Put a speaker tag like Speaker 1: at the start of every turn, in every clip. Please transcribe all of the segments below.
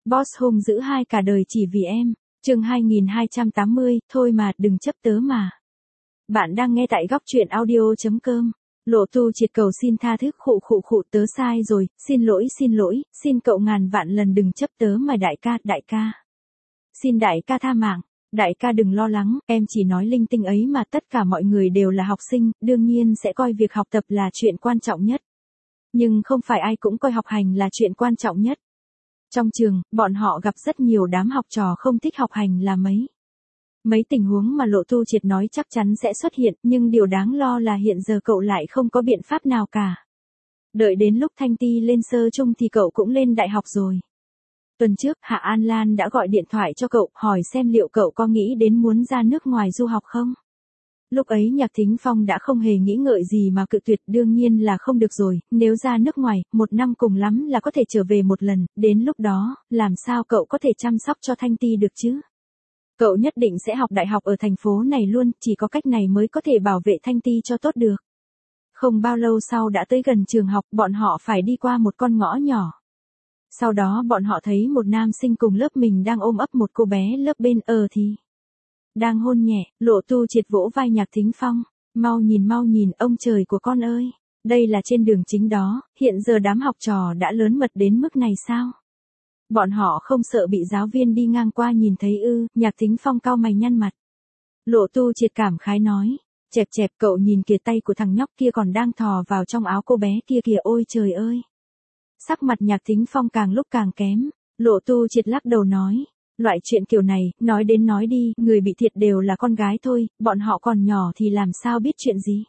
Speaker 1: Boss hung dữ hai cả đời chỉ vì em. Chương 2280, thôi mà, đừng chấp tớ mà. Bạn đang nghe tại góc truyện audio.com. Lộ Tu Triệt cầu xin tha thứ, khụ tớ sai rồi, xin lỗi, xin cậu ngàn vạn lần đừng chấp tớ mà đại ca. Xin đại ca tha mạng, đại ca đừng lo lắng, em chỉ nói linh tinh ấy mà, tất cả mọi người đều là học sinh, đương nhiên sẽ coi việc học tập là chuyện quan trọng nhất. Nhưng không phải ai cũng coi học hành là chuyện quan trọng nhất. Trong trường, bọn họ gặp rất nhiều đám học trò không thích học hành là mấy tình huống mà Lộ Tu Triệt nói chắc chắn sẽ xuất hiện, nhưng điều đáng lo là hiện giờ cậu lại không có biện pháp nào cả. Đợi đến lúc Thanh Ti lên sơ chung thì cậu cũng lên đại học rồi. Tuần trước, Hạ An Lan đã gọi điện thoại cho cậu, hỏi xem liệu cậu có nghĩ đến muốn ra nước ngoài du học không? Lúc ấy Nhạc Thính Phong đã không hề nghĩ ngợi gì mà cự tuyệt, đương nhiên là không được rồi, nếu ra nước ngoài, 1 năm cùng lắm là có thể trở về một lần, đến lúc đó, làm sao cậu có thể chăm sóc cho Thanh Ti được chứ? Cậu nhất định sẽ học đại học ở thành phố này luôn, chỉ có cách này mới có thể bảo vệ Thanh Ti cho tốt được. Không bao lâu sau đã tới gần trường học, bọn họ phải đi qua một con ngõ nhỏ. Sau đó bọn họ thấy một nam sinh cùng lớp mình đang ôm ấp một cô bé lớp bên thì đang hôn nhẹ. Lộ Tu Triệt vỗ vai Nhạc Thính Phong, mau nhìn ông trời của con ơi, đây là trên đường chính đó, hiện giờ đám học trò đã lớn mật đến mức này sao? Bọn họ không sợ bị giáo viên đi ngang qua nhìn thấy ư? Nhạc Thính Phong cau mày nhăn mặt. Lộ Tu Triệt cảm khái nói, chẹp cậu nhìn kìa, tay của thằng nhóc kia còn đang thò vào trong áo cô bé kia kìa, ôi trời ơi. Sắc mặt Nhạc Thính Phong càng lúc càng kém. Lộ Tu Triệt lắc đầu nói, loại chuyện kiểu này, nói đến nói đi, người bị thiệt đều là con gái thôi, bọn họ còn nhỏ thì làm sao biết chuyện gì.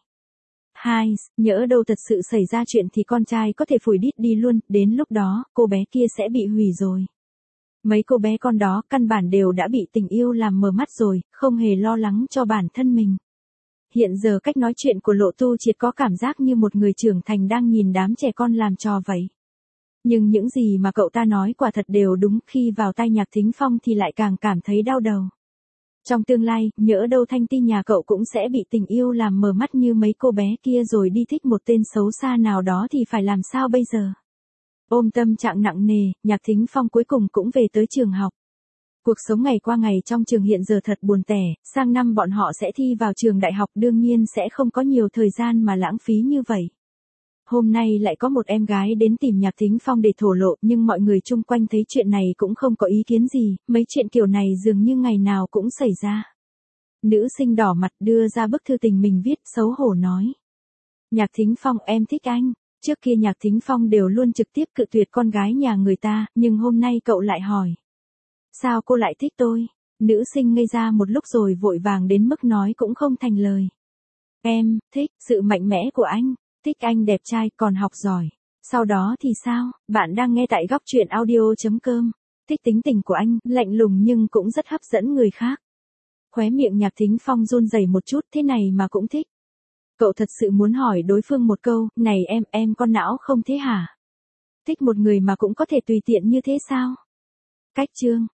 Speaker 1: Nhỡ đâu thật sự xảy ra chuyện thì con trai có thể phủi đít đi luôn, đến lúc đó, cô bé kia sẽ bị hủy rồi. Mấy cô bé con đó căn bản đều đã bị tình yêu làm mờ mắt rồi, không hề lo lắng cho bản thân mình. Hiện giờ cách nói chuyện của Lộ Tu Triệt có cảm giác như một người trưởng thành đang nhìn đám trẻ con làm trò vậy. Nhưng những gì mà cậu ta nói quả thật đều đúng, khi vào tai Nhạc Thính Phong thì lại càng cảm thấy đau đầu. Trong tương lai, nhỡ đâu Thanh Ti nhà cậu cũng sẽ bị tình yêu làm mờ mắt như mấy cô bé kia rồi đi thích một tên xấu xa nào đó thì phải làm sao bây giờ? Ôm tâm trạng nặng nề, Nhạc Thính Phong cuối cùng cũng về tới trường học. Cuộc sống ngày qua ngày trong trường hiện giờ thật buồn tẻ, sang năm bọn họ sẽ thi vào trường đại học, đương nhiên sẽ không có nhiều thời gian mà lãng phí như vậy. Hôm nay lại có một em gái đến tìm Nhạc Thính Phong để thổ lộ, nhưng mọi người chung quanh thấy chuyện này cũng không có ý kiến gì, mấy chuyện kiểu này dường như ngày nào cũng xảy ra. Nữ sinh đỏ mặt đưa ra bức thư tình mình viết, xấu hổ nói. Nhạc Thính Phong, em thích anh. Trước kia Nhạc Thính Phong đều luôn trực tiếp cự tuyệt con gái nhà người ta, nhưng hôm nay cậu lại hỏi. Sao cô lại thích tôi? Nữ sinh ngây ra một lúc rồi vội vàng đến mức nói cũng không thành lời. Em thích sự mạnh mẽ của anh. Thích anh đẹp trai, còn học giỏi. Sau đó thì sao? Bạn đang nghe tại góc truyện audio.com. Thích tính tình của anh, lạnh lùng nhưng cũng rất hấp dẫn người khác. Khóe miệng Nhạc Thính Phong run rẩy một chút, thế này mà cũng thích. Cậu thật sự muốn hỏi đối phương một câu, này em con não không thế hả? Thích một người mà cũng có thể tùy tiện như thế sao? Cách chương.